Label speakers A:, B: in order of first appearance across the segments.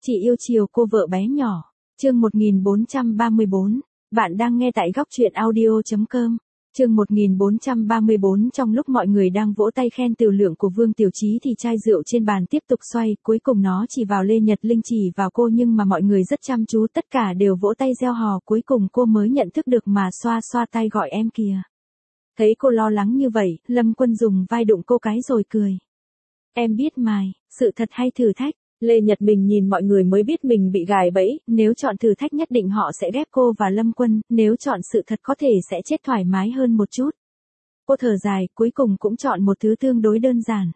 A: Chị yêu chiều cô vợ bé nhỏ. Chương 1434. Bạn đang nghe tại góc truyện audio.com. Chương 1434. Trong lúc mọi người đang vỗ tay khen tiểu lượng của Vương Tiểu Chí thì chai rượu trên bàn tiếp tục xoay, cuối cùng nó chỉ vào Lê Nhật Linh chỉ vào cô, nhưng mà mọi người rất chăm chú, tất cả đều vỗ tay reo hò, cuối cùng cô mới nhận thức được mà xoa xoa tay gọi em kìa. Thấy cô lo lắng như vậy, Lâm Quân dùng vai đụng cô cái rồi cười. Em biết mài, sự thật hay thử thách? Lê Nhật Bình nhìn mọi người mới biết mình bị gài bẫy, nếu chọn thử thách nhất định họ sẽ ghép cô và Lâm Quân, nếu chọn sự thật có thể sẽ chết thoải mái hơn một chút. Cô thở dài, cuối cùng cũng chọn một thứ tương đối đơn giản.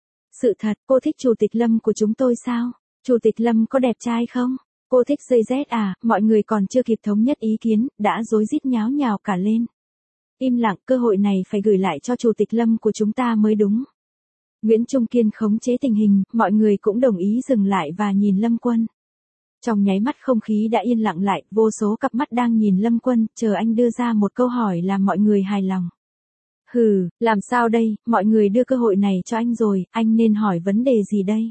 A: Sự thật, cô thích Chủ tịch Lâm của chúng tôi sao? Chủ tịch Lâm có đẹp trai không? Cô thích dây dép à? Mọi người còn chưa kịp thống nhất ý kiến, đã rối rít nháo nhào cả lên. Im lặng, cơ hội này phải gửi lại cho Chủ tịch Lâm của chúng ta mới đúng. Nguyễn Trung Kiên khống chế tình hình, mọi người cũng đồng ý dừng lại và nhìn Lâm Quân. Trong nháy mắt không khí đã yên lặng lại, vô số cặp mắt đang nhìn Lâm Quân, chờ anh đưa ra một câu hỏi làm mọi người hài lòng. Hừ, làm sao đây, mọi người đưa cơ hội này cho anh rồi, anh nên hỏi vấn đề gì đây?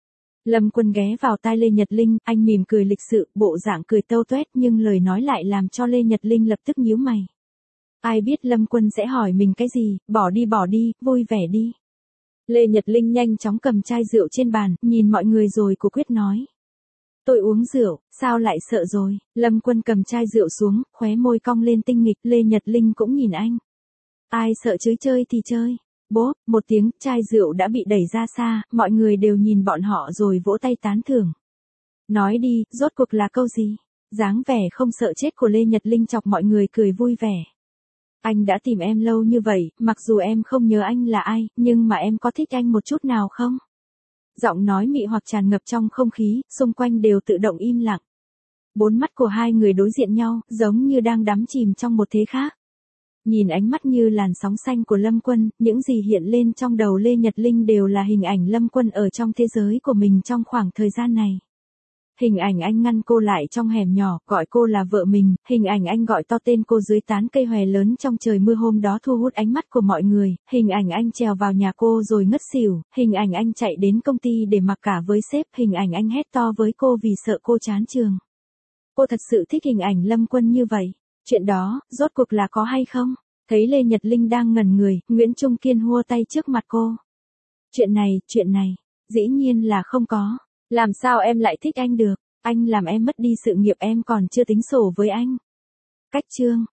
A: Lâm Quân ghé vào tai Lê Nhật Linh, anh mỉm cười lịch sự, bộ dạng cười tâu tuét, nhưng lời nói lại làm cho Lê Nhật Linh lập tức nhíu mày. Ai biết Lâm Quân sẽ hỏi mình cái gì, bỏ đi, vui vẻ đi. Lê Nhật Linh nhanh chóng cầm chai rượu trên bàn, nhìn mọi người rồi cô quyết nói. Tôi uống rượu, sao lại sợ rồi? Lâm Quân cầm chai rượu xuống, khóe môi cong lên tinh nghịch, Lê Nhật Linh cũng nhìn anh. Ai sợ chứ, chơi thì chơi. Bốp, một tiếng, chai rượu đã bị đẩy ra xa, mọi người đều nhìn bọn họ rồi vỗ tay tán thưởng. Nói đi, rốt cuộc là câu gì? Dáng vẻ không sợ chết của Lê Nhật Linh chọc mọi người cười vui vẻ. Anh đã tìm em lâu như vậy, mặc dù em không nhớ anh là ai, nhưng mà em có thích anh một chút nào không? Giọng nói mị hoặc tràn ngập trong không khí, xung quanh đều tự động im lặng. Bốn mắt của hai người đối diện nhau, giống như đang đắm chìm trong một thế khác. Nhìn ánh mắt như làn sóng xanh của Lâm Quân, những gì hiện lên trong đầu Lê Nhật Linh đều là hình ảnh Lâm Quân ở trong thế giới của mình trong khoảng thời gian này. Hình ảnh anh ngăn cô lại trong hẻm nhỏ, gọi cô là vợ mình, hình ảnh anh gọi to tên cô dưới tán cây hòe lớn trong trời mưa hôm đó thu hút ánh mắt của mọi người, hình ảnh anh trèo vào nhà cô rồi ngất xỉu, hình ảnh anh chạy đến công ty để mặc cả với sếp, hình ảnh anh hét to với cô vì sợ cô chán trường. Cô thật sự thích hình ảnh Lâm Quân như vậy. Chuyện đó, rốt cuộc là có hay không? Thấy Lê Nhật Linh đang ngẩn người, Nguyễn Trung Kiên hua tay trước mặt cô. Chuyện này, dĩ nhiên là không có. Làm sao em lại thích anh được? Anh làm em mất đi sự nghiệp, em còn chưa tính sổ với anh. Cách chương.